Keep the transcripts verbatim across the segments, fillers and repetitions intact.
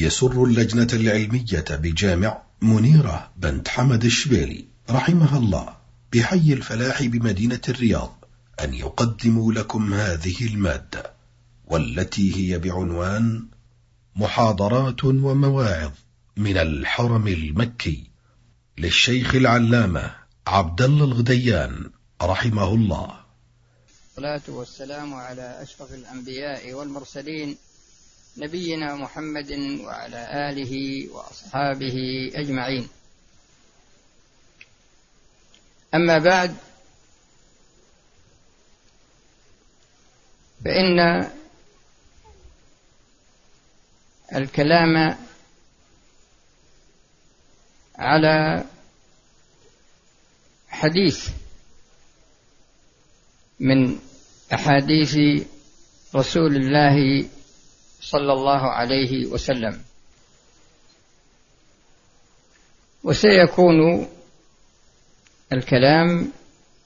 يسر اللجنة العلمية بجامع منيرة بنت حمد الشبيلي رحمها الله بحي الفلاح بمدينة الرياض أن يقدموا لكم هذه المادة، والتي هي بعنوان محاضرات ومواعظ من الحرم المكي للشيخ العلامة عبد الله الغديان رحمه الله. الصلاة والسلام على أشرف الأنبياء والمرسلين نبينا محمد وعلى آله وأصحابه أجمعين. أما بعد، فإن الكلام على حديث من أحاديث رسول الله صلى الله عليه وسلم، وسيكون الكلام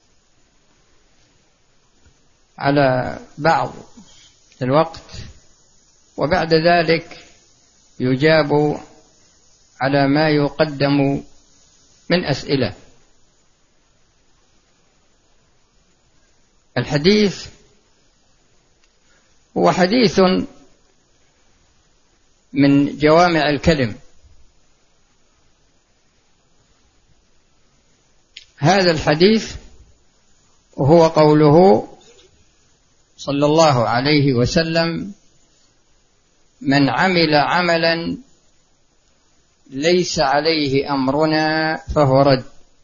على بعض الوقت، وبعد ذلك يجاب على ما يقدم من أسئلة. الحديث هو حديث من جوامع الكلم. هذا الحديث هو قوله صلى الله عليه وسلم: من عمل عملا ليس عليه أمرنا فهو رد.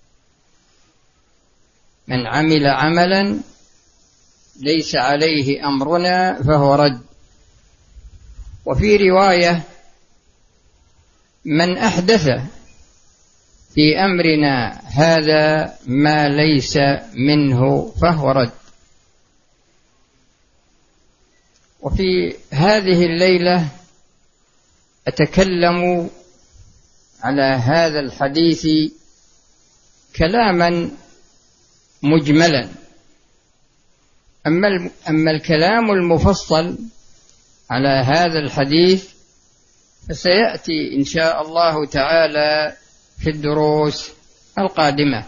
من عمل عملا ليس عليه أمرنا فهو رد. وفي رواية: من أحدث في أمرنا هذا ما ليس منه فهو رد. وفي هذه الليلة أتكلم على هذا الحديث كلاما مجملا. أما أما الكلام المفصل على هذا الحديث فسيأتي إن شاء الله تعالى في الدروس القادمة.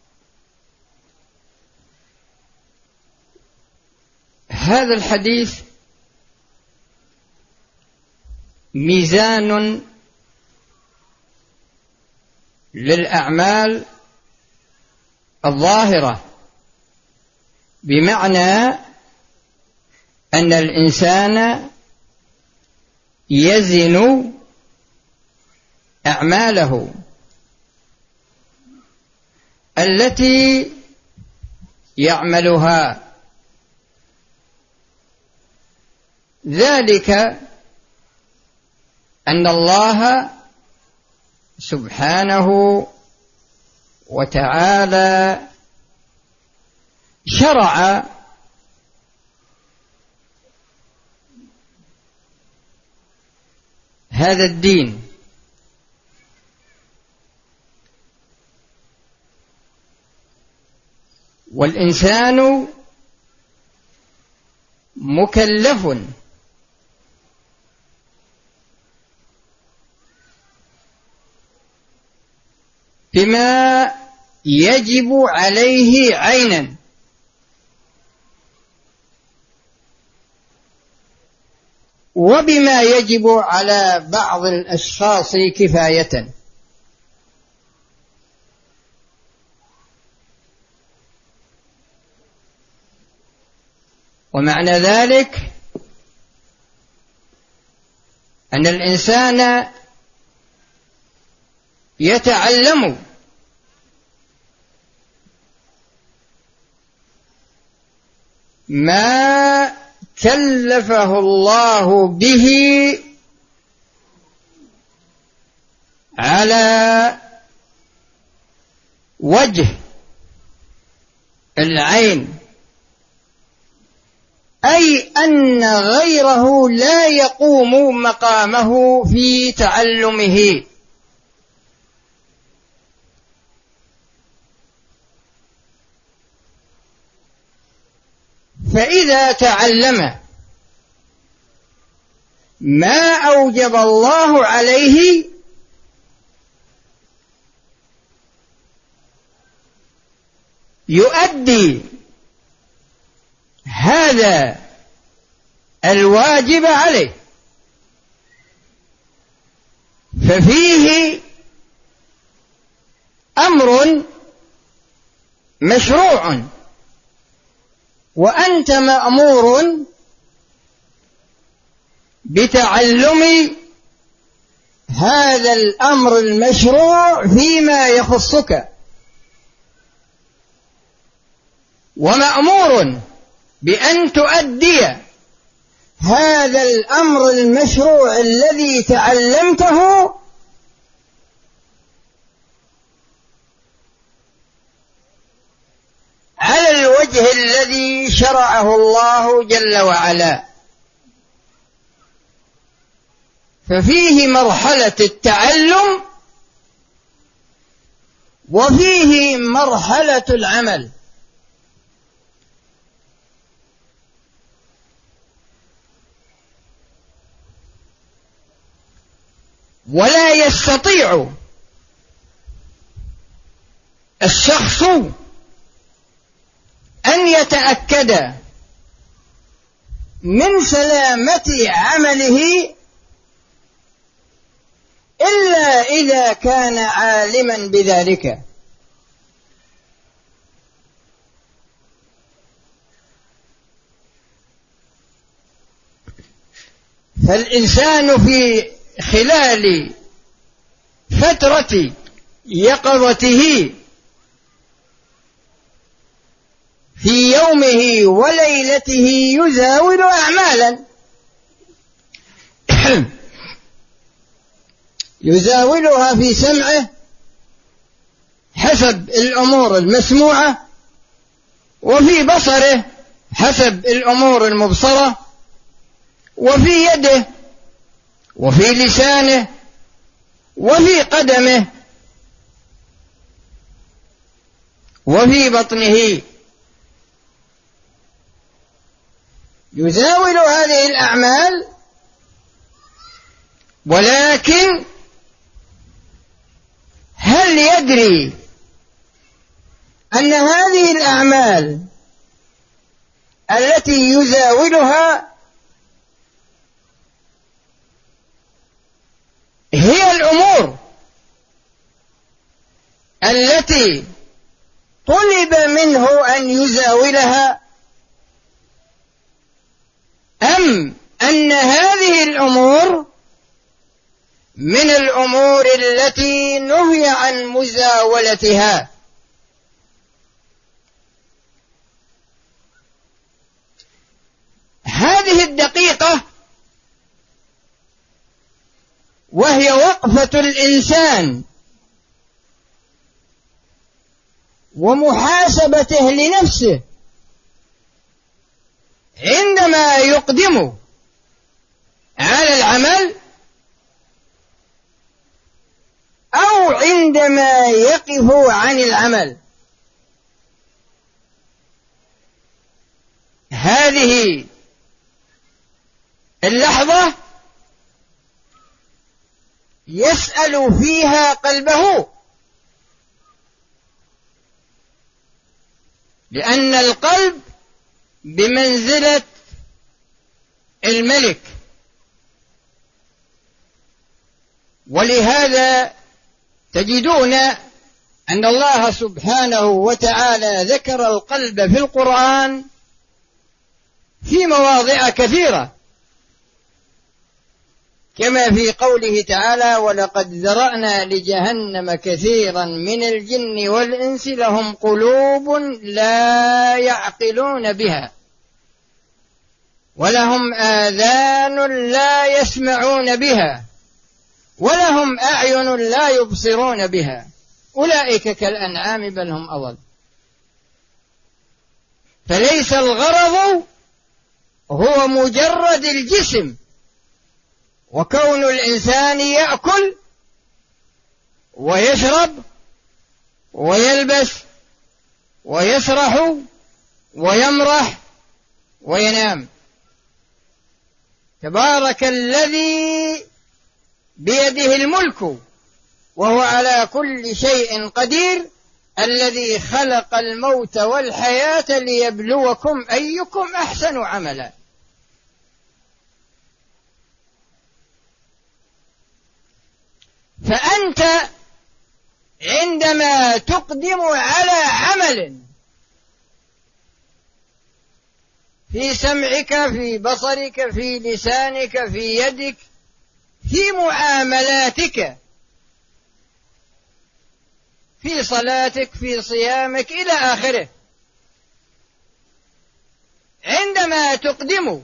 هذا الحديث ميزان للأعمال الظاهرة، بمعنى أن الإنسان يزن أعماله التي يعملها، ذلك أن الله سبحانه وتعالى شرع هذا الدين، والإنسان مكلف بما يجب عليه عينا، وبما يجب على بعض الأشخاص كفاية. ومعنى ذلك أن الإنسان يتعلم ما كلفه الله به على وجه العين، أي أن غيره لا يقوم مقامه في تعلمه. فإذا تعلم ما أوجب الله عليه يؤدي هذا الواجب عليه، ففيه أمر مشروع وأنت مأمور بتعلم هذا الأمر المشروع فيما يخصك، ومأمور بأن تؤدي هذا الأمر المشروع الذي تعلمته على الوجه الذي شرعه الله جل وعلا. ففيه مرحلة التعلم وفيه مرحلة العمل. ولا يستطيع الشخص أن يتأكد من سلامة عمله إلا إذا كان عالما بذلك. فالإنسان في خلال فترة يقظته في يومه وليلته يزاول أعمالا يزاولها في سمعه حسب الأمور المسموعة، وفي بصره حسب الأمور المبصرة، وفي يده، وفي لسانه، وفي قدمه، وفي بطنه. يزاول هذه الأعمال، ولكن هل يدري أن هذه الأعمال التي يزاولها هي الأمور التي طلب منه أن يزاولها، أم أن هذه الأمور من الأمور التي نهي عن مزاولتها؟ هذه الدقيقة وهي وقفة الإنسان ومحاسبته لنفسه عندما يقدم على العمل أو عندما يقف عن العمل. هذه اللحظة يسأل فيها قلبه، لأن القلب بمنزلة الملك، ولهذا تجدون أن الله سبحانه وتعالى ذكر القلب في القرآن في مواضع كثيرة، كما في قوله تعالى: ولقد ذرأنا لجهنم كثيرا من الجن والإنس لهم قلوب لا يعقلون بها ولهم آذان لا يسمعون بها ولهم أعين لا يبصرون بها أولئك كالأنعام بل هم أضل. فليس الغرض هو مجرد الجسم وكون الإنسان يأكل ويشرب ويلبس ويسرح ويمرح وينام، تبارك الذي بيده الملك وهو على كل شيء قدير، الذي خلق الموت والحياة ليبلوكم أيكم أحسن عملا. فأنت عندما تقدم على عمل في سمعك، في بصرك، في لسانك، في يدك، في معاملاتك، في صلاتك، في صيامك إلى آخره، عندما تقدم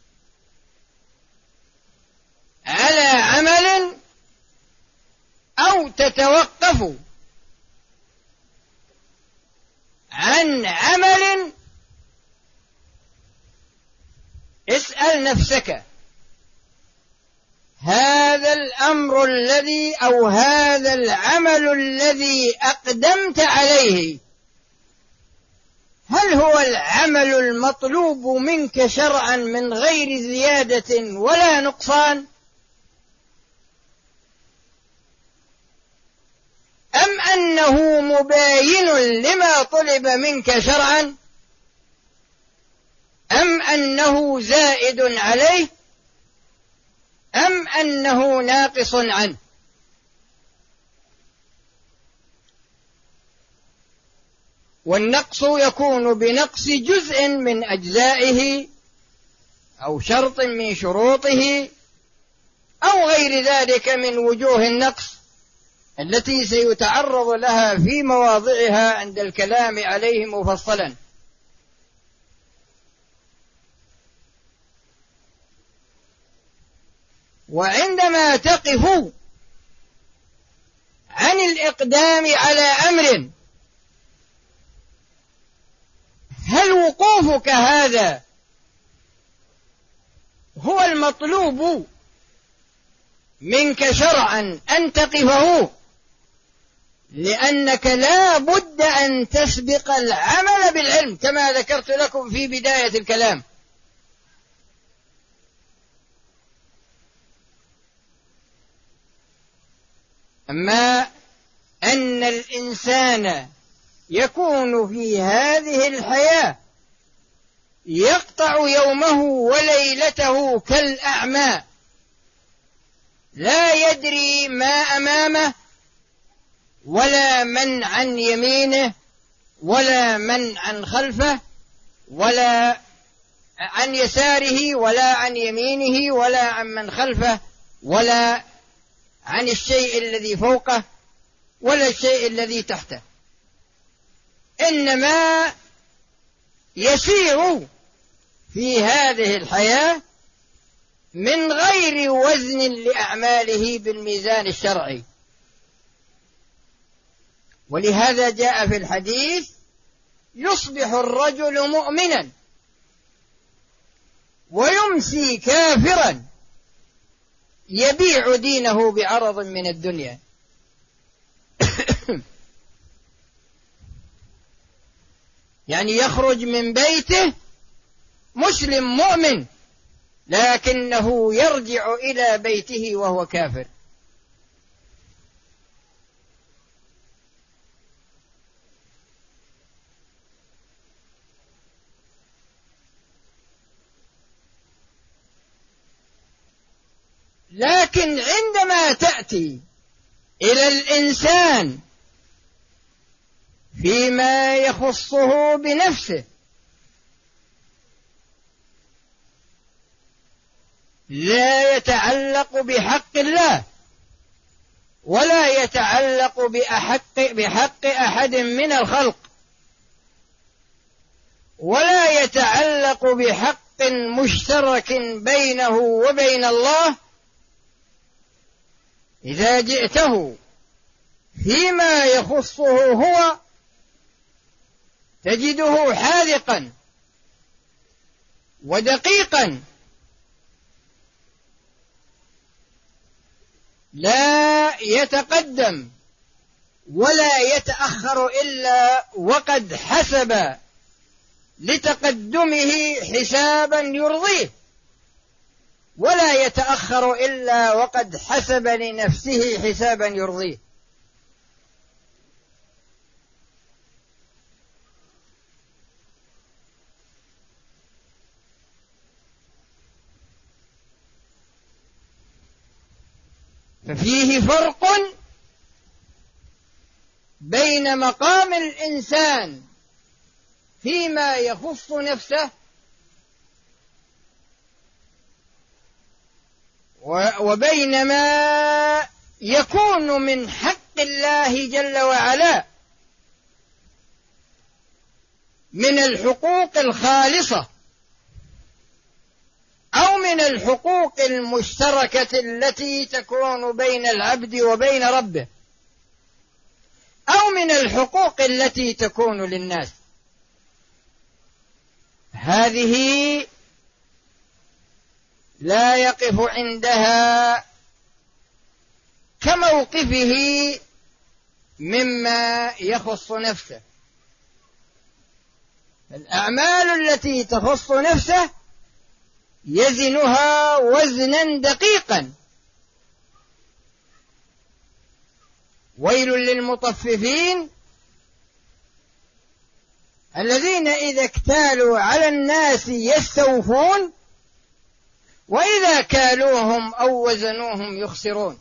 على عمل أو تتوقف عن عمل، اسأل نفسك: هذا الأمر الذي أو هذا العمل الذي أقدمت عليه، هل هو العمل المطلوب منك شرعا من غير زيادة ولا نقصان، أم أنه مباين لما طلب منك شرعا، أم أنه زائد عليه، أم أنه ناقص عنه؟ والنقص يكون بنقص جزء من أجزائه أو شرط من شروطه أو غير ذلك من وجوه النقص التي سيتعرض لها في مواضعها عند الكلام عليه مفصلا. وعندما تقف عن الإقدام على أمر، هل وقوفك هذا هو المطلوب منك شرعا أن تقفه، لأنك لا بد أن تسبق العمل بالعلم كما ذكرت لكم في بداية الكلام. أما أن الإنسان يكون في هذه الحياة يقطع يومه وليلته كالأعمى، لا يدري ما أمامه ولا من عن يمينه ولا من عن خلفه ولا عن يساره ولا عن يمينه ولا عن من خلفه ولا عن الشيء الذي فوقه ولا الشيء الذي تحته، إنما يسير في هذه الحياة من غير وزن لأعماله بالميزان الشرعي. ولهذا جاء في الحديث: يصبح الرجل مؤمنا ويمسي كافرا يبيع دينه بعرض من الدنيا. يعني يخرج من بيته مسلم مؤمن لكنه يرجع إلى بيته وهو كافر. لكن عندما تأتي إلى الإنسان فيما يخصه بنفسه، لا يتعلق بحق الله ولا يتعلق بأحق بحق أحد من الخلق ولا يتعلق بحق مشترك بينه وبين الله، إذا جئته فيما يخصه هو تجده حاذقا ودقيقا، لا يتقدم ولا يتأخر إلا وقد حسب لتقدمه حسابا يرضيه ولا يتأخر إلا وقد حسب لنفسه حسابا يرضيه. ففيه فرق بين مقام الإنسان فيما يخص نفسه وبين ما يكون من حق الله جل وعلا من الحقوق الخالصة أو من الحقوق المشتركة التي تكون بين العبد وبين ربه، أو من الحقوق التي تكون للناس. هذه لا يقف عندها كموقفه مما يخص نفسه. الأعمال التي تخص نفسه يزنها وزنا دقيقا. ويل للمطففين الذين إذا اكتالوا على الناس يستوفون وإذا كالوهم أو وزنوهم يخسرون.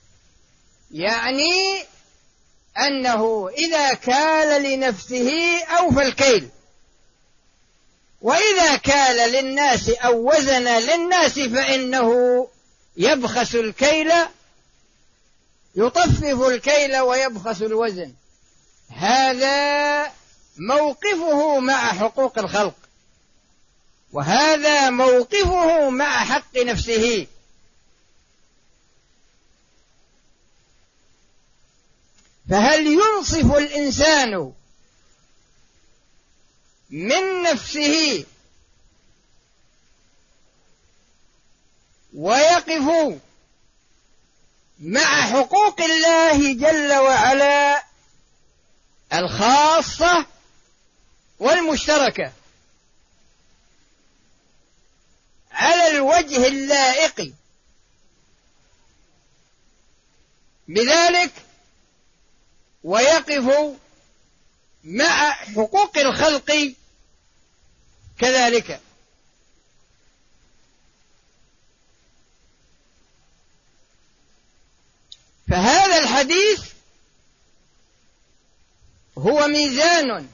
يعني أنه إذا كال لنفسه أوفى الكيل، وإذا كال للناس أو وزن للناس فإنه يبخس الكيل، يطفف الكيل ويبخس الوزن. هذا موقفه مع حقوق الخلق، وهذا موقفه مع حق نفسه. فهل ينصف الإنسان من نفسه ويقف مع حقوق الله جل وعلا الخاصة والمشتركة على الوجه اللائق بذلك، ويقف مع حقوق الخلق كذلك؟ فهذا الحديث هو ميزان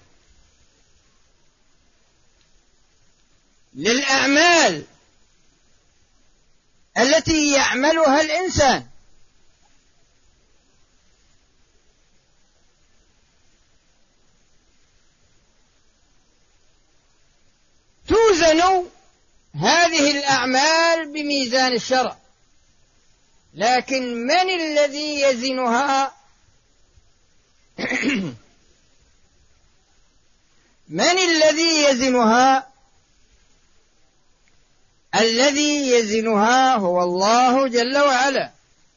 للأعمال التي يعملها الإنسان، توزن هذه الأعمال بميزان الشرع. لكن من الذي يزنها؟ من الذي يزنها؟ الذي يزنها هو الله جل وعلا.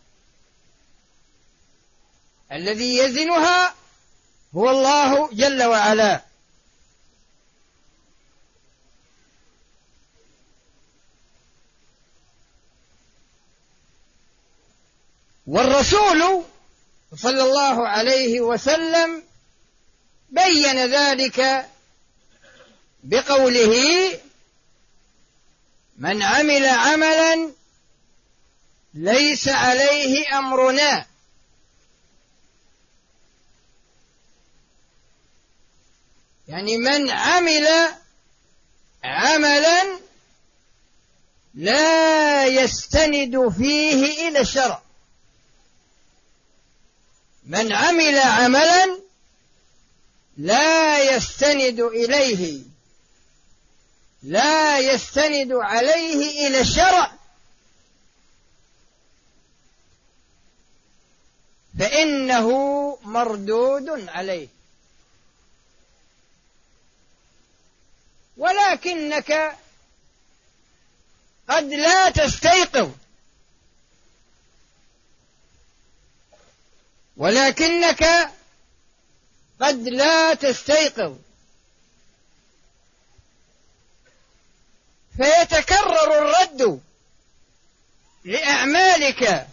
الذي يزنها هو الله جل وعلا. والرسول صلى الله عليه وسلم بين ذلك بقوله: من عمل عملا ليس عليه أمرنا. يعني من عمل عملا لا يستند فيه إلى الشرع، من عمل عملا لا يستند إليه لا يستند عليه إلى الشرع فإنه مردود عليه. ولكنك قد لا تستيقظ ولكنك قد لا تستيقظ فيتكرر الرد لأعمالك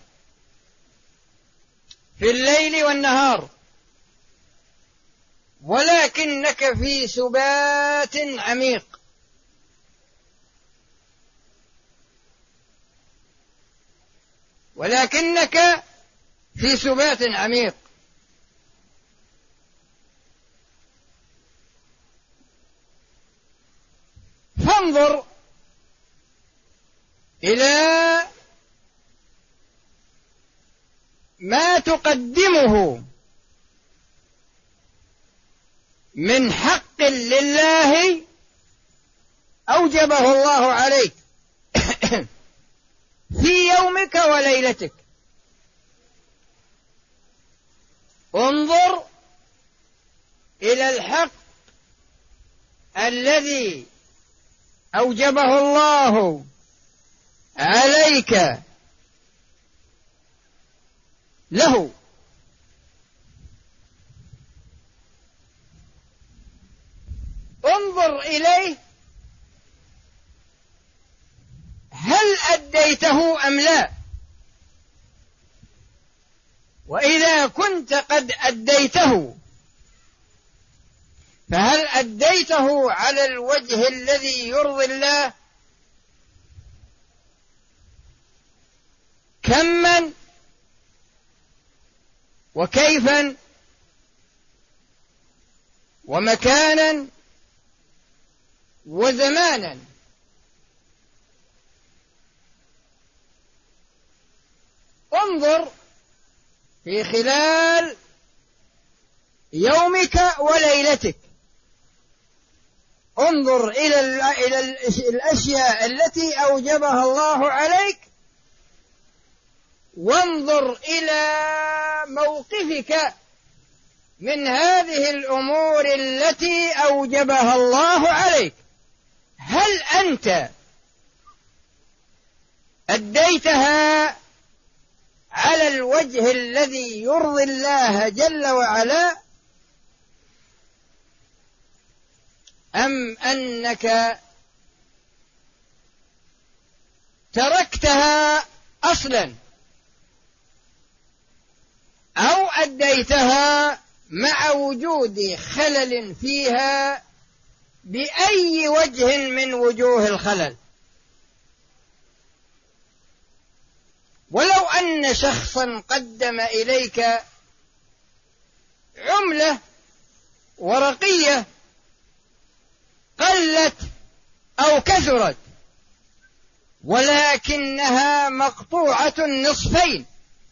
في الليل والنهار، ولكنك في سبات عميق. ولكنك في سبات عميق. فانظر إلى ما تقدمه من حق لله أوجبه الله عليك في يومك وليلتك. انظر إلى الحق الذي أوجبه الله عليك له، انظر إليه هل أديته أم لا. وإذا كنت قد أديته فهل أديته على الوجه الذي يرضي الله؟ كما وكيفا ومكانا وزمانا. انظر في خلال يومك وليلتك، انظر إلى الأشياء التي أوجبها الله عليك، وانظر إلى موقفك من هذه الأمور التي أوجبها الله عليك. هل أنت أديتها على الوجه الذي يرضي الله جل وعلا، أم أنك تركتها أصلا، أو أديتها مع وجود خلل فيها بأي وجه من وجوه الخلل؟ ولو أن شخصا قدم إليك عملة ورقية قلت أو كثرت ولكنها مقطوعة نصفين،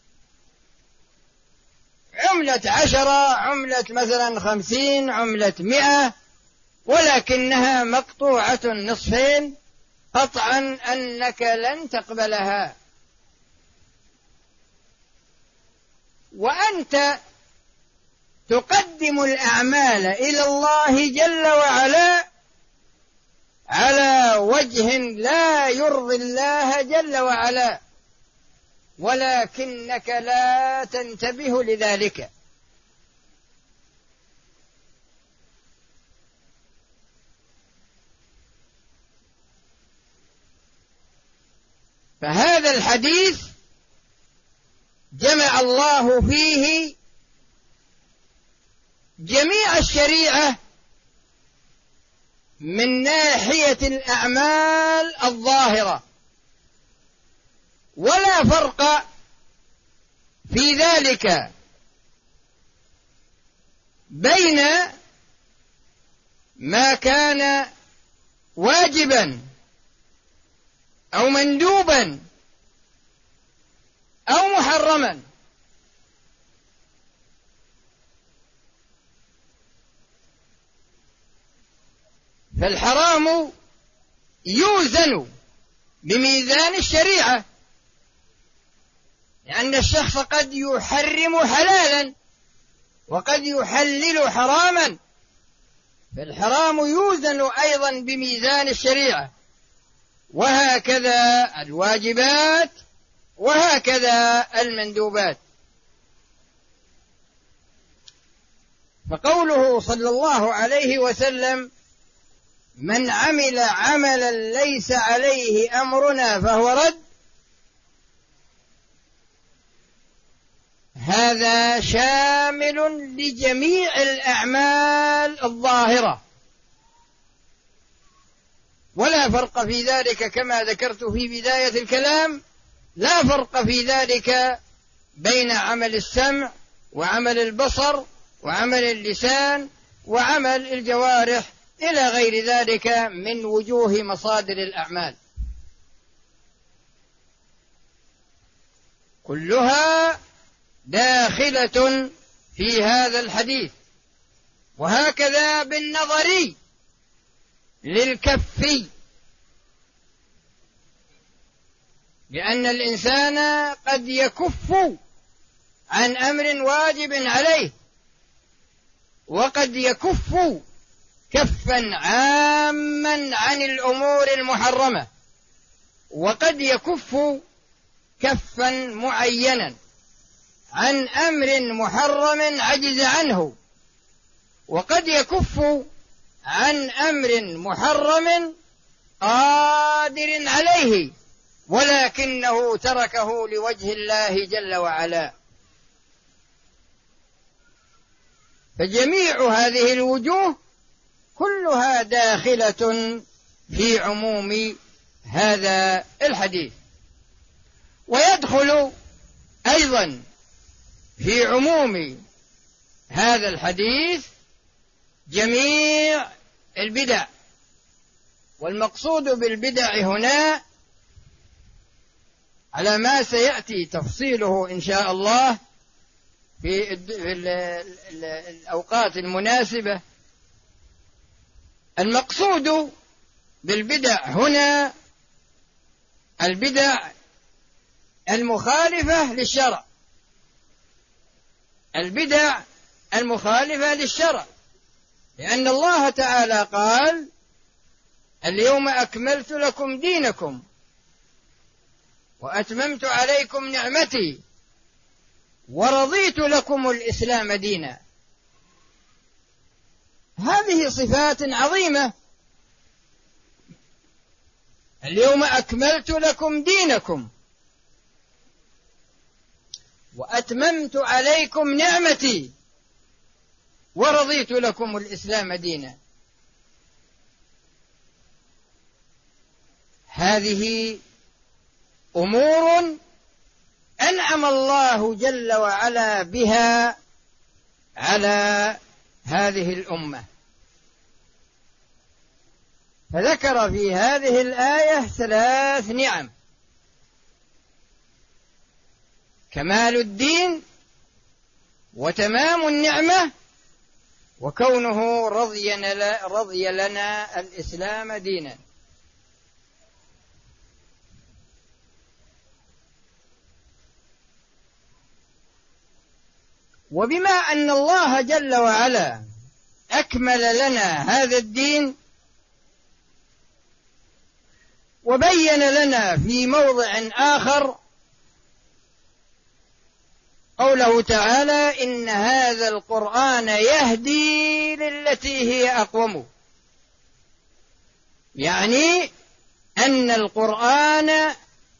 عملة عشرة، عملة مثلا خمسين، عملة مئة، ولكنها مقطوعة نصفين، قطعا أنك لن تقبلها. وأنت تقدم الأعمال إلى الله جل وعلا على وجه لا يرضي الله جل وعلا، ولكنك لا تنتبه لذلك. فهذا الحديث جمع الله فيه جميع الشريعة من ناحية الأعمال الظاهرة، ولا فرق في ذلك بين ما كان واجبا أو مندوبا أو محرما. فالحرام يوزن بميزان الشريعة، لأن الشخص قد يحرم حلالا وقد يحلل حراما، فالحرام يوزن أيضا بميزان الشريعة، وهكذا الواجبات وهكذا المندوبات. فقوله صلى الله عليه وسلم: من عمل عملا ليس عليه أمرنا فهو رد، هذا شامل لجميع الأعمال الظاهرة، ولا فرق في ذلك كما ذكرت في بداية الكلام، لا فرق في ذلك بين عمل السمع وعمل البصر وعمل اللسان وعمل الجوارح إلى غير ذلك من وجوه مصادر الأعمال، كلها داخلة في هذا الحديث. وهكذا بالنظر للكف، لأن الإنسان قد يكف عن أمر واجب عليه، وقد يكف كفا عاما عن الأمور المحرمة، وقد يكف كفا معينا عن أمر محرم عجز عنه، وقد يكف عن أمر محرم قادر عليه ولكنه تركه لوجه الله جل وعلا. فجميع هذه الوجوه كلها داخلة في عموم هذا الحديث. ويدخل أيضا في عموم هذا الحديث جميع البدع، والمقصود بالبدع هنا على ما سيأتي تفصيله إن شاء الله في الأوقات المناسبة. المقصود بالبدع هنا البدع المخالفة للشرع، البدع المخالفة للشرع، لأن الله تعالى قال: اليوم أكملت لكم دينكم وأتممت عليكم نعمتي ورضيت لكم الإسلام دينا. هذه صفات عظيمة. اليوم أكملت لكم دينكم وأتممت عليكم نعمتي ورضيت لكم الإسلام دينا. هذه أمور أنعم الله جل وعلا بها على هذه الأمة. فذكر في هذه الآية ثلاث نعم: كمال الدين، وتمام النعمة، وكونه رضي لنا الإسلام دينا. وبما أن الله جل وعلا أكمل لنا هذا الدين وبين لنا في موضع آخر قوله تعالى: إن هذا القرآن يهدي للتي هي أقوم، يعني أن القرآن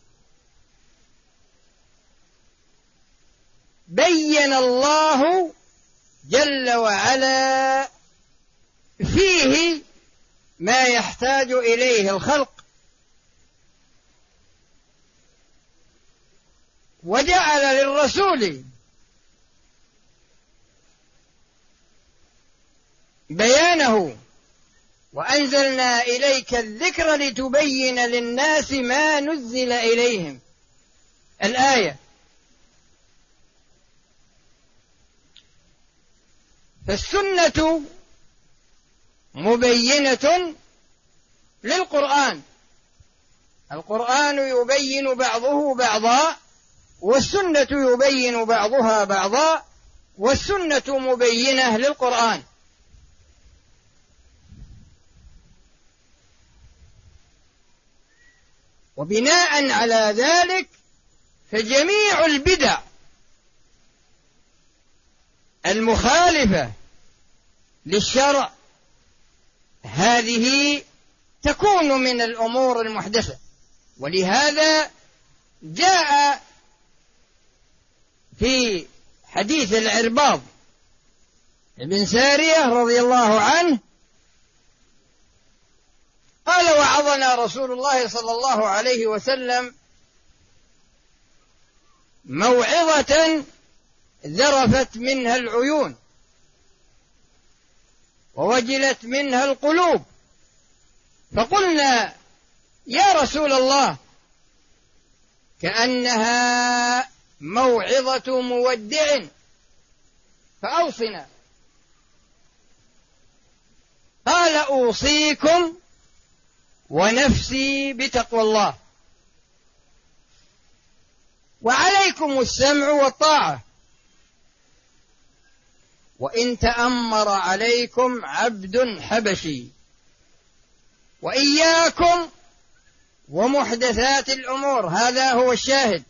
بين الله جل وعلا فيه ما يحتاج إليه الخلق، وجعل للرسول بيانه: وأنزلنا إليك الذكر لتبين للناس ما نزل إليهم. الآية. فالسنة مبينة للقرآن، القرآن يبين بعضه بعضا، والسنة يبين بعضها بعضا، والسنة مبينة للقرآن. وبناء على ذلك فجميع البدع المخالفة للشرع هذه تكون من الأمور المحدثة. ولهذا جاء في حديث العرباض بن سارية رضي الله عنه قال: وعظنا رسول الله صلى الله عليه وسلم موعظة ذرفت منها العيون ووجلت منها القلوب، فقلنا: يا رسول الله، كأنها موعظة مودع فأوصنا. قال: أوصيكم ونفسي بتقوى الله، وعليكم السمع والطاعة، وإن تأمر عليكم عبد حبشي، وإياكم ومحدثات الأمور. هذا هو الشاهد: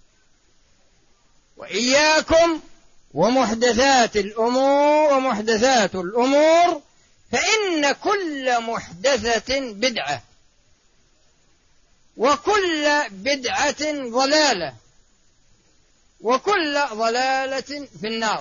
وإياكم ومحدثات الأمور ومحدثات الأمور فإن كل محدثة بدعة، وكل بدعة ضلالة، وكل ضلالة في النار.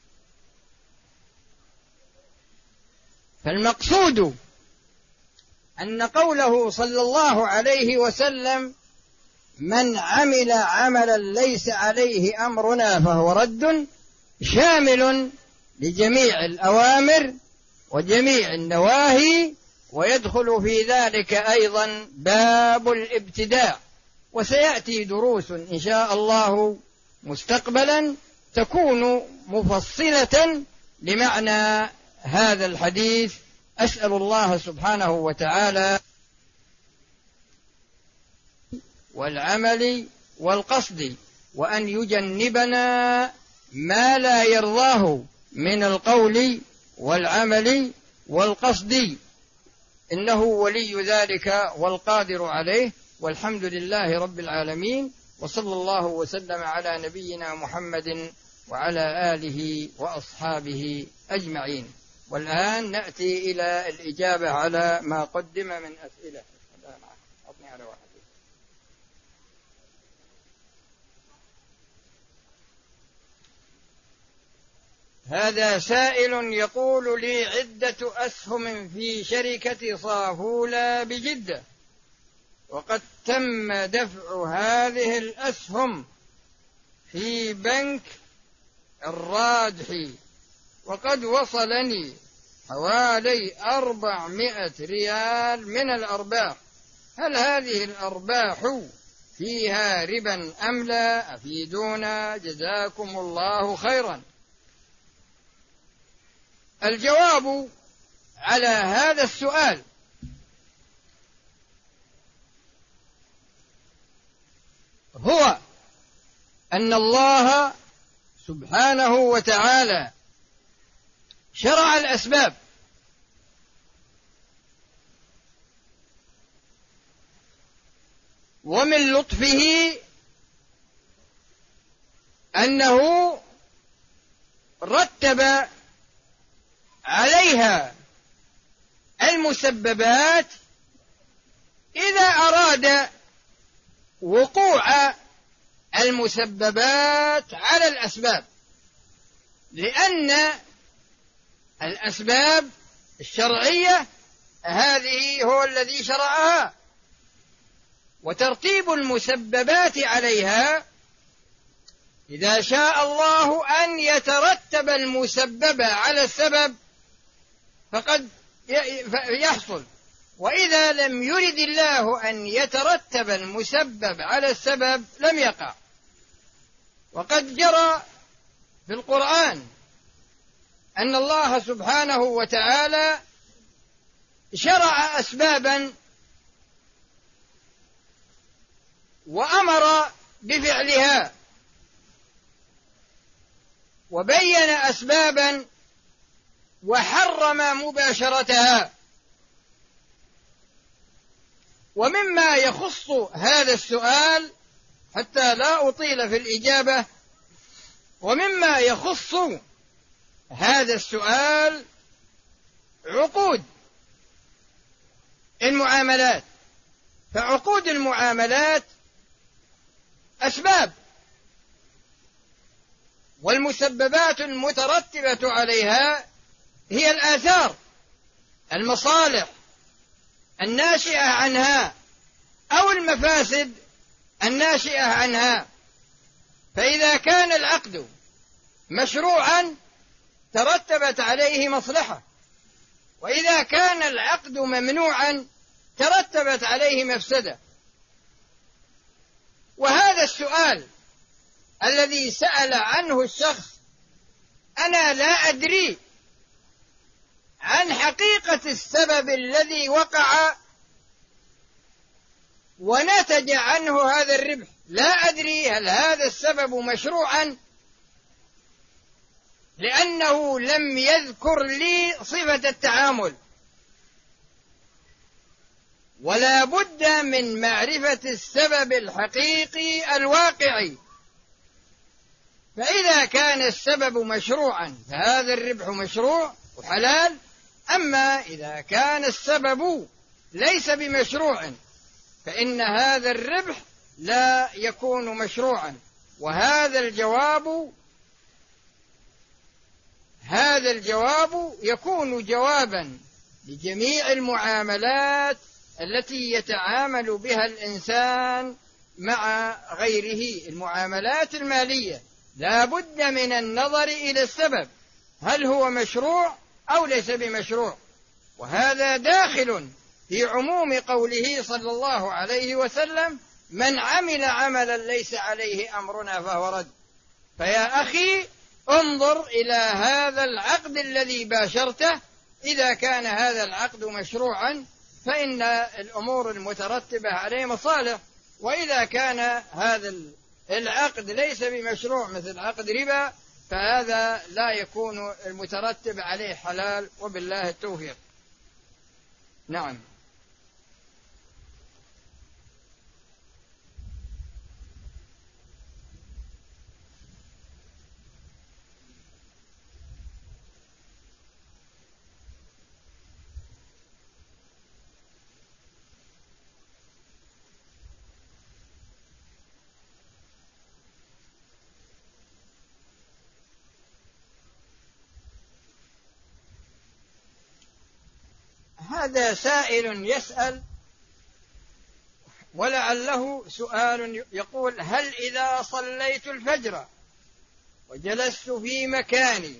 فالمقصود أن قوله صلى الله عليه وسلم: من عمل عملا ليس عليه أمرنا فهو رد، شامل لجميع الأوامر وجميع النواهي، ويدخل في ذلك أيضا باب الابتداع. وسيأتي دروس إن شاء الله مستقبلا تكون مفصلة لمعنى هذا الحديث. أسأل الله سبحانه وتعالى والعمل والقصد، وأن يجنبنا ما لا يرضاه من القول والعمل والقصد، إنه ولي ذلك والقادر عليه. والحمد لله رب العالمين، وصلى الله وسلم على نبينا محمد وعلى آله وأصحابه أجمعين. والآن نأتي إلى الإجابة على ما قدم من أسئلة. أعطني على واحد. هذا سائل يقول: لي عدة أسهم في شركة صافولة بجدة، وقد تم دفع هذه الأسهم في بنك الراجحي، وقد وصلني حوالي أربعمائة ريال من الأرباح. هل هذه الأرباح فيها ربا أم لا؟ أفيدونا جزاكم الله خيرا. الجواب على هذا السؤال: هو أن الله سبحانه وتعالى شرع الأسباب، ومن لطفه أنه رتب عليها المسببات إذا أراد وقوع المسببات على الأسباب، لأن الأسباب الشرعية هذه هو الذي شرعها، وترتيب المسببات عليها إذا شاء الله أن يترتب المسبب على السبب فقد يحصل، وإذا لم يرد الله أن يترتب المسبب على السبب لم يقع. وقد جرى في القرآن أن الله سبحانه وتعالى شرع أسبابا وأمر بفعلها، وبين أسبابا وحرم مباشرتها. ومما يخص هذا السؤال حتى لا أطيل في الإجابة، ومما يخص هذا السؤال عقود المعاملات. فعقود المعاملات أسباب، والمسببات المترتبة عليها هي الآثار، المصالح الناشئة عنها أو المفاسد الناشئة عنها. فإذا كان العقد مشروعا ترتبت عليه مصلحة، وإذا كان العقد ممنوعا ترتبت عليه مفسدة. وهذا السؤال الذي سأل عنه الشخص أنا لا أدري عن حقيقة السبب الذي وقع ونتج عنه هذا الربح، لا أدري هل هذا السبب مشروعا، لأنه لم يذكر لي صفة التعامل. ولا بد من معرفة السبب الحقيقي الواقعي. فإذا كان السبب مشروعا فهذا الربح مشروع وحلال. أما إذا كان السبب ليس بمشروع فإن هذا الربح لا يكون مشروعا. وهذا الجواب هذا الجواب يكون جوابا لجميع المعاملات التي يتعامل بها الإنسان مع غيره، المعاملات المالية. لا بد من النظر إلى السبب، هل هو مشروع أو ليس بمشروع. وهذا داخل في عموم قوله صلى الله عليه وسلم من عمل عملا ليس عليه أمرنا فهو رد. فيا أخي انظر إلى هذا العقد الذي باشرته، إذا كان هذا العقد مشروعا فإن الأمور المترتبة عليه مصالح، وإذا كان هذا العقد ليس بمشروع مثل عقد ربا فهذا لا يكون المترتب عليه حلال، وبالله التوفيق. نعم. هذا سائل يسأل ولعله سؤال يقول هل إذا صليت الفجر وجلست في مكاني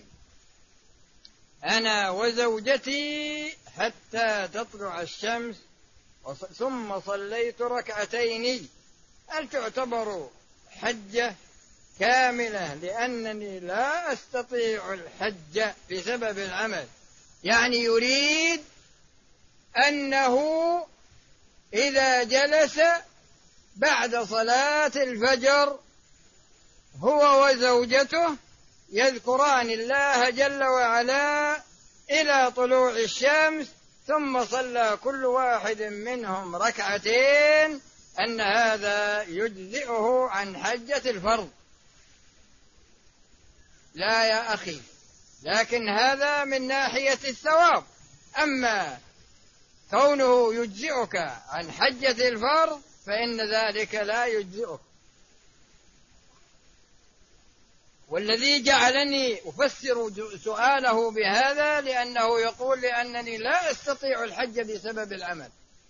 أنا وزوجتي حتى تطلع الشمس ثم صليت ركعتين هل تعتبر حجة كاملة لأنني لا أستطيع الحج بسبب العمل؟ يعني يريد أنه إذا جلس بعد صلاة الفجر هو وزوجته يذكران الله جل وعلا إلى طلوع الشمس ثم صلى كل واحد منهم ركعتين، أن هذا يجزئه عن حجة الفرض. لا يا أخي، لكن هذا من ناحية الثواب. أما كونه يجزئك عن حجة الفرض فإن ذلك لا يجزئك. والذي جعلني أفسر سؤاله بهذا لأنه يقول لأنني لا أستطيع الحج بسبب العمل.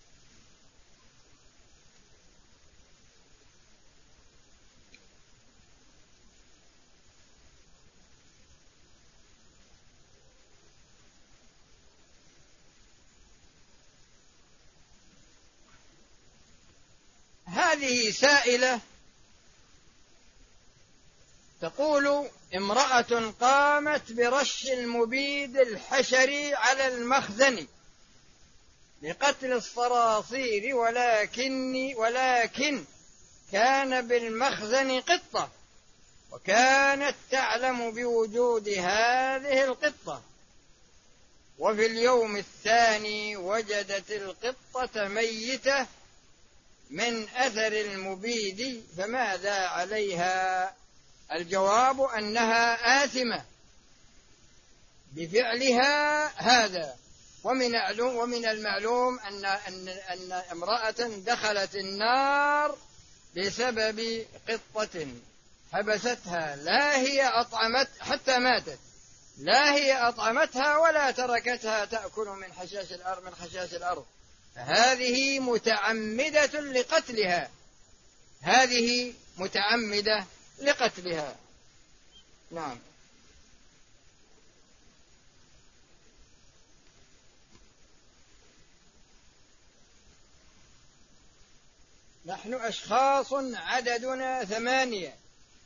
هذه سائلة تقول امرأة قامت برش المبيد الحشري على المخزن لقتل الصراصير ولكن ولكن كان بالمخزن قطة وكانت تعلم بوجود هذه القطة، وفي اليوم الثاني وجدت القطة ميتة من أثر المبيد، فماذا عليها؟ الجواب أنها آثمة بفعلها هذا. ومن ومن المعلوم أن أن أن امرأة دخلت النار بسبب قطة. حبستها، لا هي أطعمت حتى ماتت، لا هي أطعمتها ولا تركتها تأكل من حشاش الأرض من خشاش الأرض، هذه متعمدة لقتلها، هذه متعمدة لقتلها. نعم. نحن أشخاص عددنا ثمانية،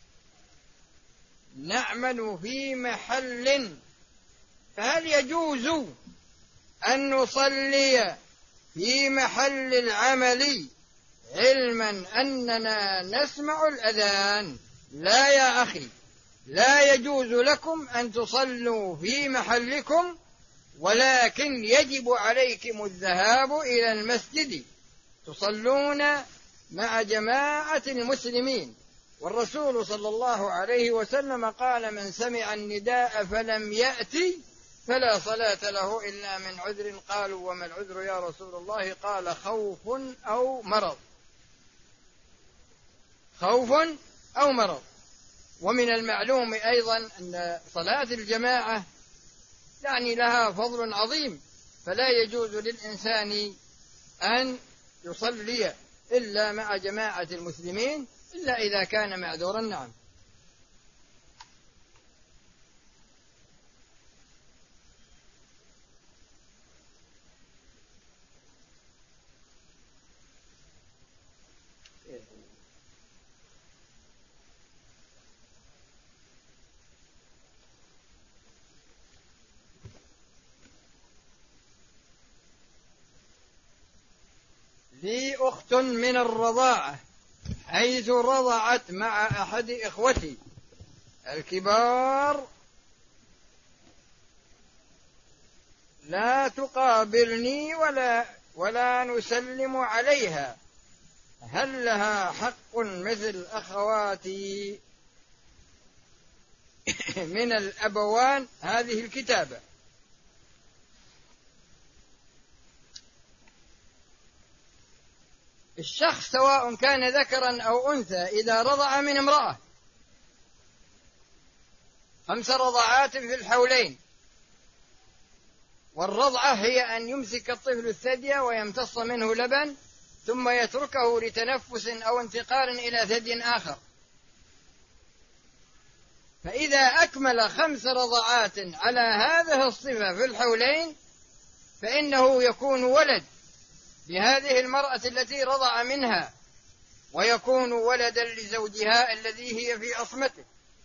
نعمل في محل، فهل يجوز أن نصلي في محل العمل علما أننا نسمع الأذان؟ لا يا أخي، لا يجوز لكم أن تصلوا في محلكم، ولكن يجب عليكم الذهاب إلى المسجد تصلون مع جماعة المسلمين. والرسول صلى الله عليه وسلم قال: من سمع النداء فلم يأتي فلا صلاة له إلا من عذر. قالوا: وما العذر يا رسول الله؟ قال: خوف أو مرض، خوف أو مرض. ومن المعلوم أيضا أن صلاة الجماعة يعني لها فضل عظيم، فلا يجوز للإنسان أن يصلي إلا مع جماعة المسلمين إلا إذا كان معذورا. نعم. لي أخت من الرضاعة، حيث رضعت مع أحد إخوتي الكبار، لا تقابلني ولا ولا نسلم عليها، هل لها حق مثل أخواتي من الأبوان؟ هذه الكتابة. الشخص سواء كان ذكرا أو أنثى إذا رضع من امرأة خمس رضعات في الحولين، والرضعة هي أن يمسك الطفل الثدي ويمتص منه لبن ثم يتركه لتنفس أو انتقال إلى ثدي آخر، فإذا أكمل خمس رضعات على هذه الصفة في الحولين فإنه يكون ولد بهذه المرأة التي رضع منها، ويكون ولدا لزوجها الذي هي في عصمته،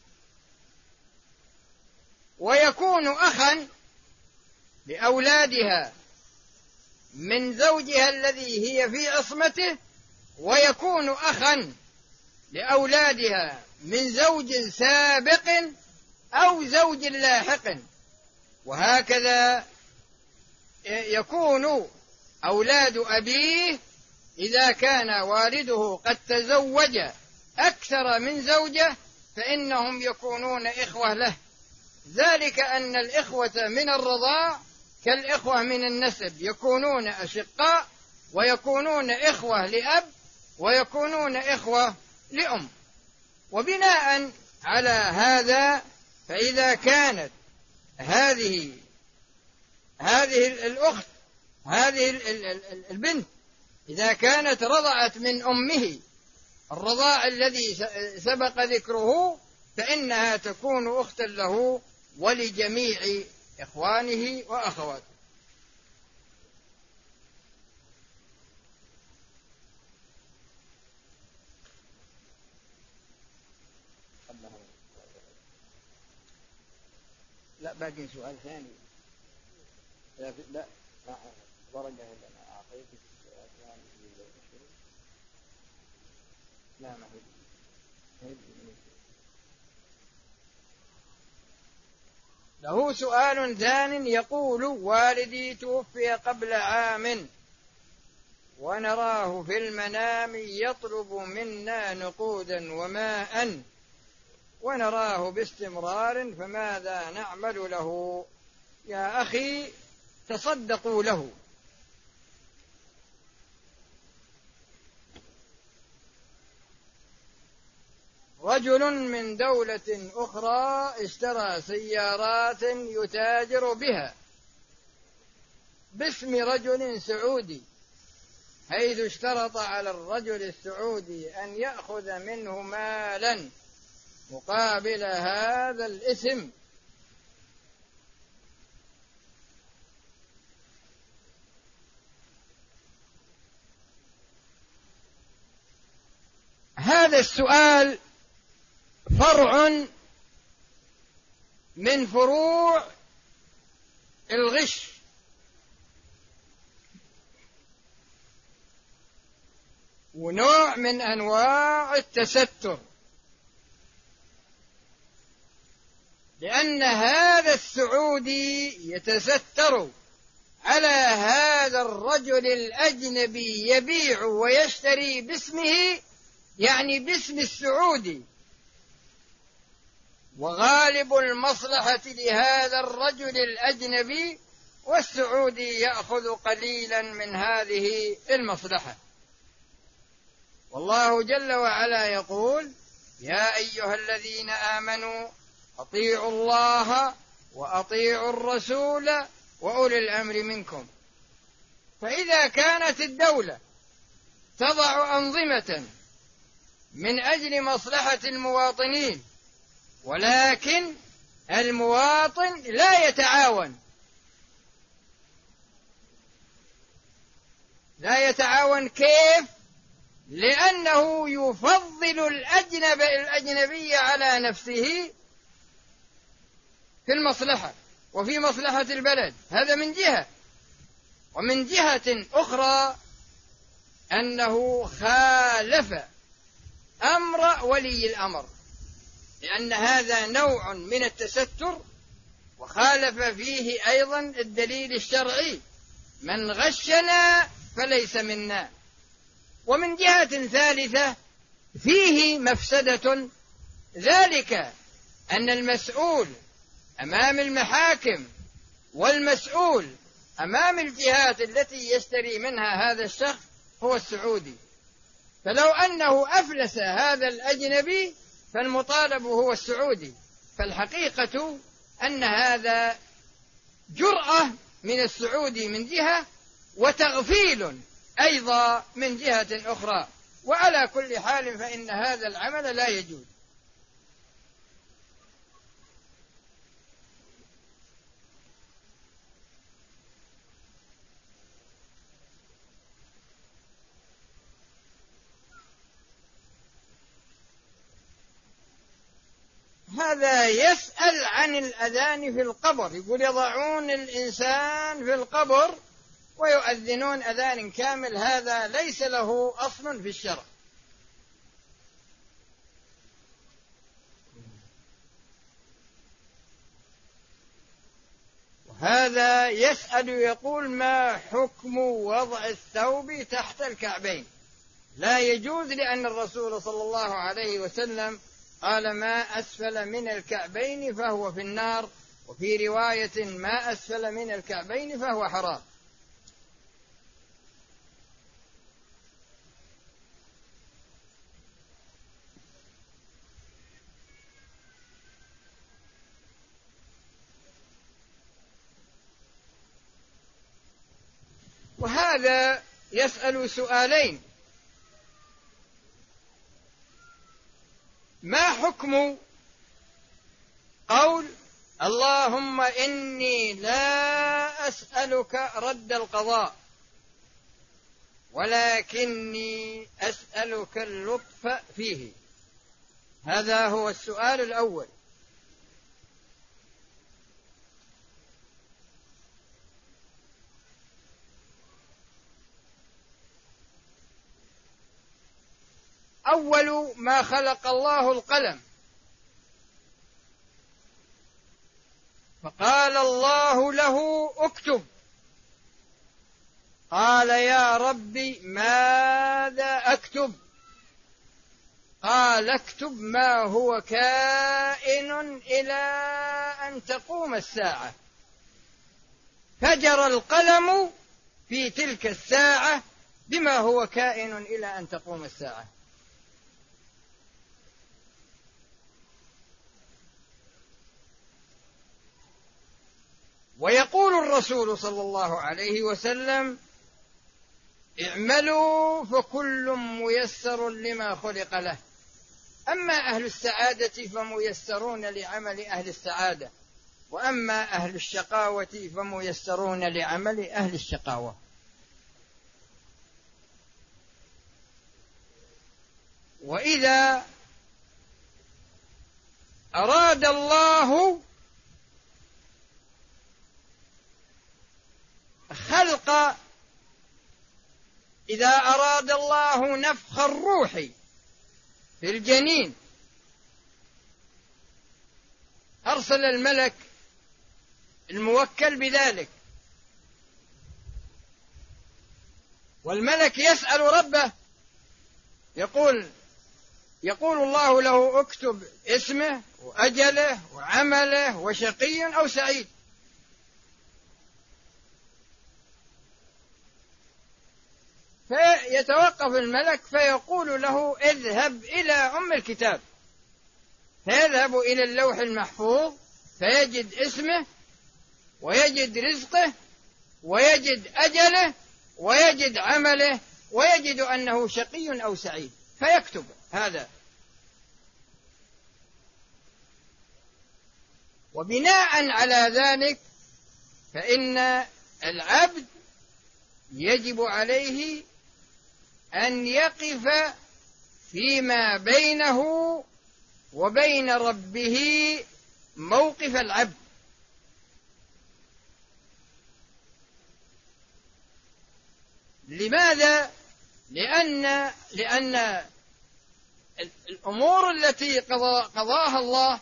ويكون أخا لأولادها من زوجها الذي هي في عصمته، ويكون أخا لأولادها من زوج سابق أو زوج لاحق، وهكذا يكون أولاد أبيه إذا كان والده قد تزوج أكثر من زوجة فإنهم يكونون إخوة له، ذلك أن الإخوة من الرضاع كالإخوة من النسب، يكونون أشقاء ويكونون إخوة لأب ويكونون إخوة لأم. وبناء على هذا فإذا كانت هذه هذه الأخت هذه البنت إذا كانت رضعت من أمه الرضاع الذي سبق ذكره فإنها تكون أختا له ولجميع إخوانه وأخواته. لا باقي سؤال ثاني. لا لا ورقة أنا أعطيك السؤال لا ما هي. له سؤال ثان يقول: والدي توفي قبل عام ونراه في المنام يطلب منا نقودا وماء ونراه باستمرار، فماذا نعمل له؟ يا أخي تصدقوا له. رجل من دولة أخرى اشترى سيارات يتاجر بها باسم رجل سعودي، حيث اشترط على الرجل السعودي أن يأخذ منه مالا مقابل هذا الاسم. هذا السؤال فرع من فروع الغش، ونوع من أنواع التستر، لأن هذا السعودي يتستر على هذا الرجل الأجنبي يبيع ويشتري باسمه، يعني باسم السعودي، وغالب المصلحة لهذا الرجل الأجنبي، والسعودي يأخذ قليلا من هذه المصلحة. والله جل وعلا يقول: يا أيها الذين آمنوا أطيعوا الله وأطيعوا الرسول وأولي الأمر منكم. فإذا كانت الدولة تضع أنظمة من أجل مصلحة المواطنين، ولكن المواطن لا يتعاون لا يتعاون كيف؟ لأنه يفضل الأجنب الأجنبي على نفسه في المصلحة وفي مصلحة البلد، هذا من جهة. ومن جهة أخرى أنه خالف أمر ولي الأمر، لأن هذا نوع من التستر، وخالف فيه أيضا الدليل الشرعي: من غشنا فليس منا. ومن جهة ثالثة فيه مفسدة، ذلك أن المسؤول أمام المحاكم والمسؤول أمام الجهات التي يشتري منها هذا الشخص هو السعودي، فلو أنه أفلس هذا الأجنبي فالمطالب هو السعودي. فالحقيقة أن هذا جرأة من السعودي من جهة، وتغفيل أيضا من جهة أخرى. وعلى كل حال فإن هذا العمل لا يجوز. هذا يسأل عن الأذان في القبر، يقول يضعون الإنسان في القبر ويؤذنون أذان كامل، هذا ليس له أصل في الشرع. وهذا يسأل يقول: ما حكم وضع الثوب تحت الكعبين؟ لا يجوز، لأن الرسول صلى الله عليه وسلم قال: ما أسفل من الكعبين فهو في النار، وفي رواية: ما أسفل من الكعبين فهو حرام. وهذا يسأل سؤالين: ما حكم قول اللهم إني لا أسألك رد القضاء ولكني أسألك اللطف فيه؟ هذا هو السؤال الأول. أول ما خلق الله القلم، فقال الله له: اكتب. قال: يا ربي ماذا أكتب؟ قال: اكتب ما هو كائن إلى أن تقوم الساعة. فجر القلم في تلك الساعة بما هو كائن إلى أن تقوم الساعة. ويقول الرسول صلى الله عليه وسلم: اعملوا فكل ميسر لما خلق له. أما أهل السعادة فميسرون لعمل أهل السعادة، وأما أهل الشقاوة فميسرون لعمل أهل الشقاوة. وإذا أراد الله خلق إذا أراد الله نفخ الروح في الجنين أرسل الملك الموكل بذلك، والملك يسأل ربه، يقول يقول الله له: اكتب اسمه وأجله وعمله وشقي أو سعيد. فيتوقف الملك فيقول له: اذهب إلى أم الكتاب. فيذهب إلى اللوح المحفوظ فيجد اسمه ويجد رزقه ويجد أجله ويجد عمله ويجد أنه شقي أو سعيد، فيكتب هذا. وبناء على ذلك فإن العبد يجب عليه أن يقف فيما بينه وبين ربه موقف العبد. لماذا؟ لأن لأن الأمور التي قضاها الله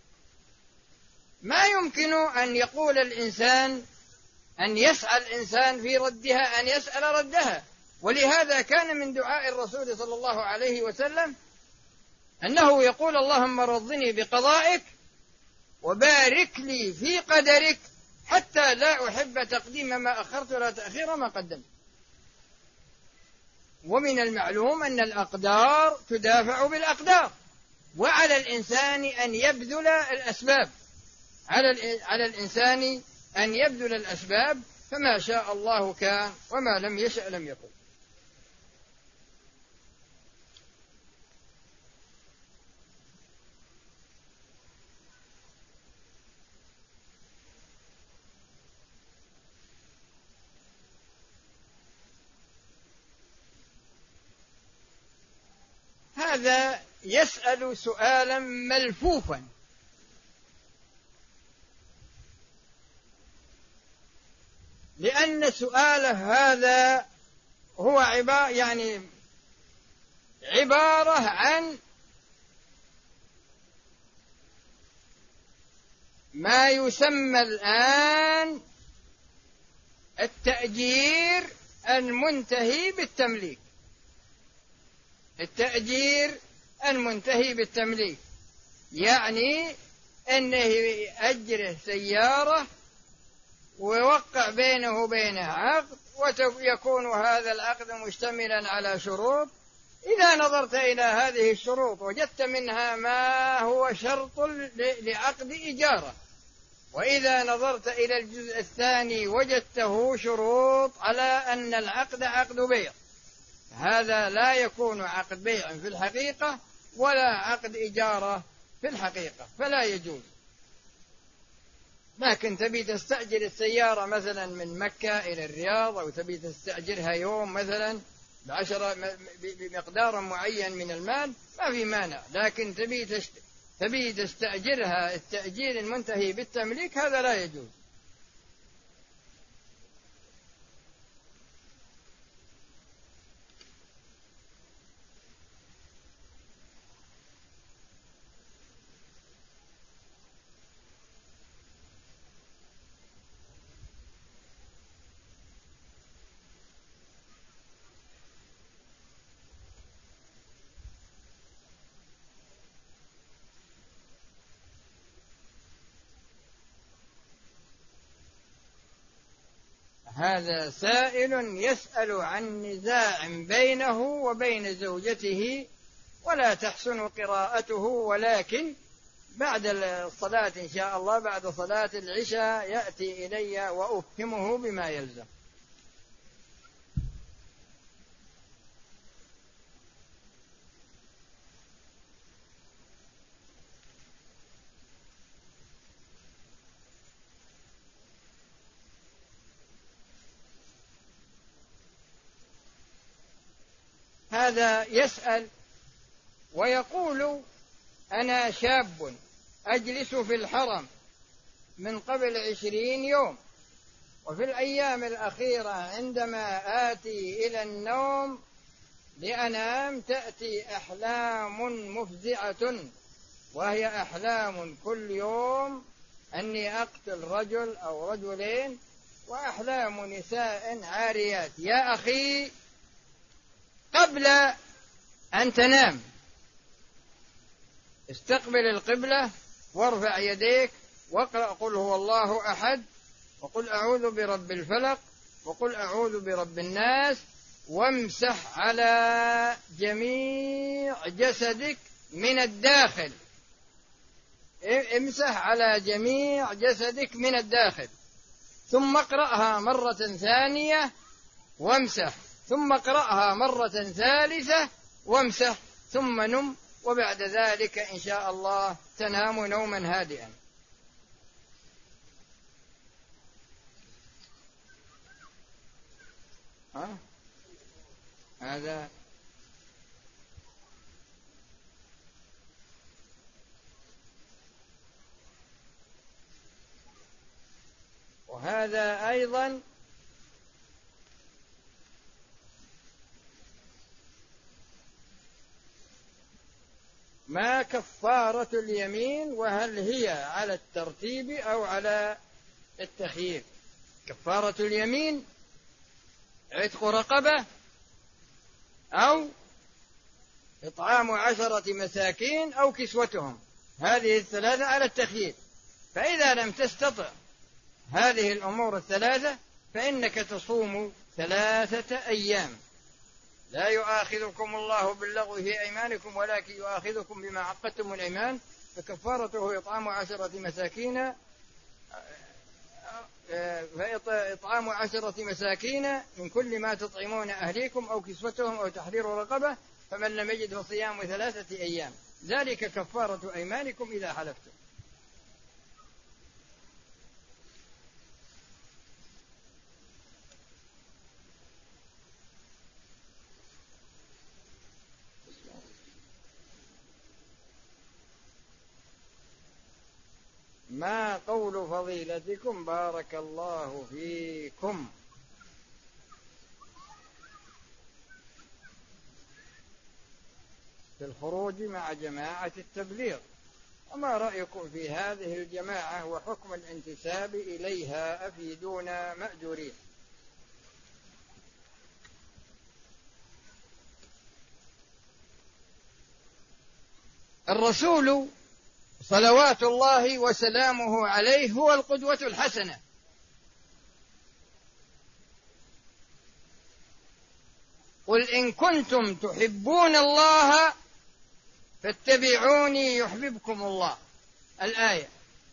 ما يمكن أن يقول الإنسان أن يسعى الإنسان في ردها أن يسأل ردها. ولهذا كان من دعاء الرسول صلى الله عليه وسلم أنه يقول: اللهم رضني بقضائك وبارك لي في قدرك حتى لا أحب تقديم ما أخرت ولا تأخير ما قدمت. ومن المعلوم أن الأقدار تدافع بالأقدار، وعلى الإنسان أن يبذل الأسباب، على على الإنسان أن يبذل الأسباب، فما شاء الله كان وما لم يشأ لم يكن. هذا يسأل سؤالا ملفوفا، لأن سؤاله هذا هو عبارة يعني عبارة عن ما يسمى الآن التأجير المنتهي بالتمليك. التأجير المنتهي بالتمليك يعني أنه يأجر سيارة ويوقع بينه وبينه عقد، ويكون هذا العقد مشتملا على شروط. إذا نظرت إلى هذه الشروط وجدت منها ما هو شرط لعقد إجارة، وإذا نظرت إلى الجزء الثاني وجدته شروط على أن العقد عقد بيع، هذا لا يكون عقد بيع في الحقيقة ولا عقد إجارة في الحقيقة، فلا يجوز. لكن تبي تستأجر السيارة مثلا من مكة إلى الرياض، أو تبي تستأجرها يوم مثلا بعشرة بمقدار معين من المال، ما في مانع. لكن تبي تشت... تبي تستأجرها التأجير المنتهي بالتمليك، هذا لا يجوز. هذا سائل يسأل عن نزاع بينه وبين زوجته ولا تحسن قراءته، ولكن بعد الصلاة إن شاء الله، بعد صلاة العشاء يأتي إلي وأفهمه بما يلزم. هذا يسأل ويقول: أنا شاب أجلس في الحرم من قبل عشرين يوم، وفي الأيام الأخيرة عندما آتي إلى النوم لأنام تأتي أحلام مفزعة، وهي أحلام كل يوم أني أقتل رجل أو رجلين، وأحلام نساء عاريات. يا أخي، قبل أن تنام استقبل القبلة وارفع يديك واقرأ قل هو الله أحد، وقل أعوذ برب الفلق، وقل أعوذ برب الناس، وامسح على جميع جسدك من الداخل. امسح على جميع جسدك من الداخل، ثم اقرأها مرة ثانية وامسح، ثم اقرأها مرة ثالثة وامسح، ثم نم، وبعد ذلك إن شاء الله تنام نوما هادئا. ها؟ هذا وهذا أيضا ما كفارة اليمين، وهل هي على الترتيب أو على التخيير؟ كفارة اليمين عتق رقبة أو إطعام عشرة مساكين أو كسوتهم، هذه الثلاثة على التخيير. فإذا لم تستطع هذه الأمور الثلاثة فإنك تصوم ثلاثة أيام. لا يؤاخذكم الله باللغو في أيمانكم ولكن يؤاخذكم بما عقدتم الأيمان، فكفارته إطعام عشرة مساكين فإطعام عشرة مساكين من كل ما تطعمون أهليكم أو كسوتهم أو تحرير رقبة، فمن لم يجد فصيام ثلاثة أيام، ذلك كفارة أيمانكم إذا حلفتم. ما قول فضيلتكم بارك الله فيكم في الخروج مع جماعة التبليغ، وما رأيكم في هذه الجماعة وحكم الانتساب إليها؟ أفيدونا مأجورين. الرسول صلوات الله وسلامه عليه هو القدوة الحسنة، قل إن كنتم تحبون الله فاتبعوني يحببكم الله، الآية.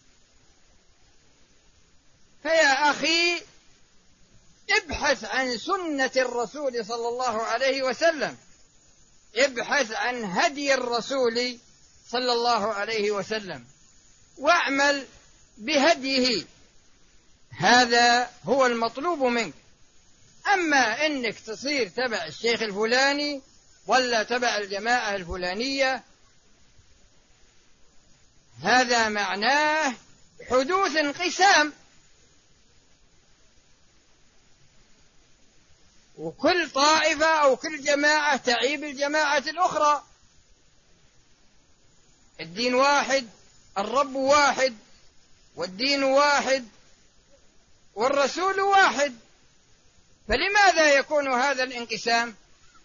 فيا أخي، ابحث عن سنة الرسول صلى الله عليه وسلم، ابحث عن هدي الرسول صلى الله عليه وسلم واعمل بهديه، هذا هو المطلوب منك. أما إنك تصير تبع الشيخ الفلاني ولا تبع الجماعة الفلانية، هذا معناه حدوث انقسام، وكل طائفة أو كل جماعة تعيب الجماعة الأخرى. الدين واحد، الرب واحد، والدين واحد، والرسول واحد، فلماذا يكون هذا الانقسام؟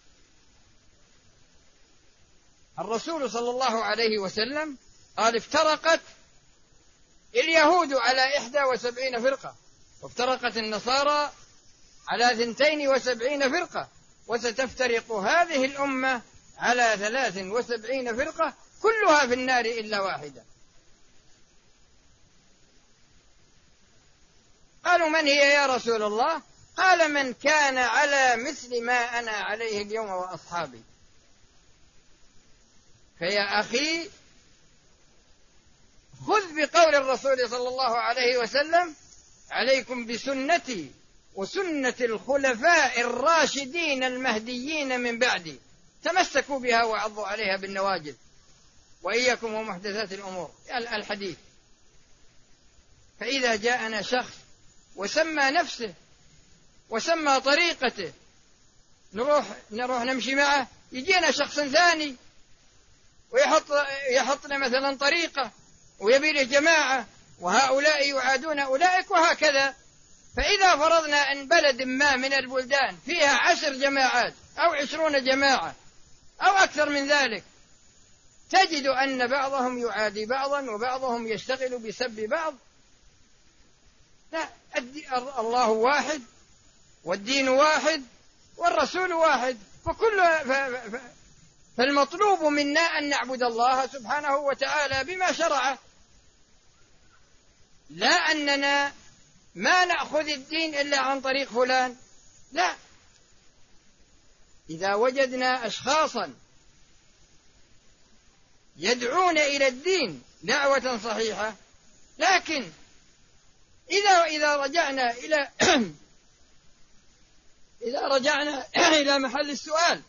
الرسول صلى الله عليه وسلم قال: افترقت اليهود على إحدى وسبعين فرقة، وافترقت النصارى على ثنتين وسبعين فرقة، وستفترق هذه الأمة على ثلاث وسبعين فرقة، كلها في النار إلا واحدة. قالوا من هي يا رسول الله؟ قال من كان على مثل ما أنا عليه اليوم وأصحابي. فيا أخي خذ بقول الرسول صلى الله عليه وسلم: عليكم بسنتي وسنة الخلفاء الراشدين المهديين من بعدي، تمسكوا بها وعضوا عليها بالنواجذ، وإياكم ومحدثات الأمور، الحديث. فإذا جاءنا شخص وسمى نفسه وسمى طريقته نروح نروح نمشي معه، يجينا شخص ثاني ويحط يحطنا مثلا طريقة ويبي له جماعة، وهؤلاء يعادون أولئك، وهكذا. فإذا فرضنا أن بلد ما من البلدان فيها عشر جماعات أو عشرون جماعة أو أكثر من ذلك، تجد أن بعضهم يعادي بعضا وبعضهم يشتغل بسب بعض. لا، الله واحد والدين واحد والرسول واحد، فكل فالمطلوب منا أن نعبد الله سبحانه وتعالى بما شرعه، لا أننا ما نأخذ الدين إلا عن طريق فلان. لا، إذا وجدنا أشخاصا يدعون إلى الدين دعوة صحيحة، لكن إذا إذا رجعنا إلى إذا رجعنا إلى محل السؤال،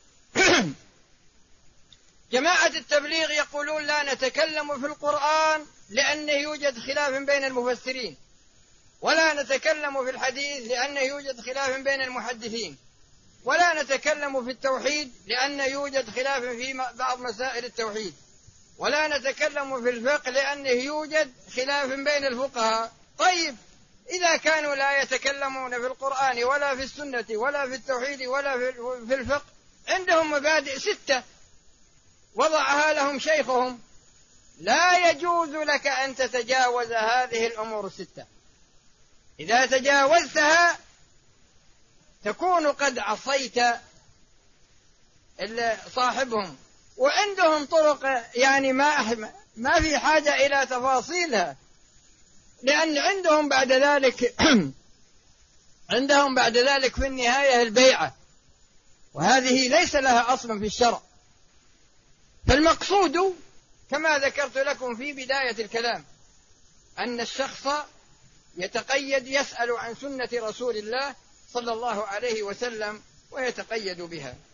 جماعة التبليغ يقولون لا نتكلم في القرآن لأنه يوجد خلاف بين المفسرين، ولا نتكلم في الحديث لأنه يوجد خلاف بين المحدثين، ولا نتكلم في التوحيد لأنه يوجد خلاف في بعض مسائل التوحيد، ولا نتكلم في الفقه لأنه يوجد خلاف بين الفقهاء. طيب، إذا كانوا لا يتكلمون في القرآن ولا في السنة ولا في التوحيد ولا في الفقه، عندهم مبادئ ستة وضعها لهم شيخهم، لا يجوز لك أن تتجاوز هذه الأمور الستة. إذا تجاوزتها تكون قد عصيت صاحبهم، وعندهم طرق يعني ما ما في حاجة إلى تفاصيلها، لأن عندهم بعد ذلك عندهم بعد ذلك في النهاية البيعة، وهذه ليس لها أصل في الشرع. فالمقصود كما ذكرت لكم في بداية الكلام أن الشخص يتقيد يسأل عن سنة رسول الله صلى الله عليه وسلم ويتقيد بها.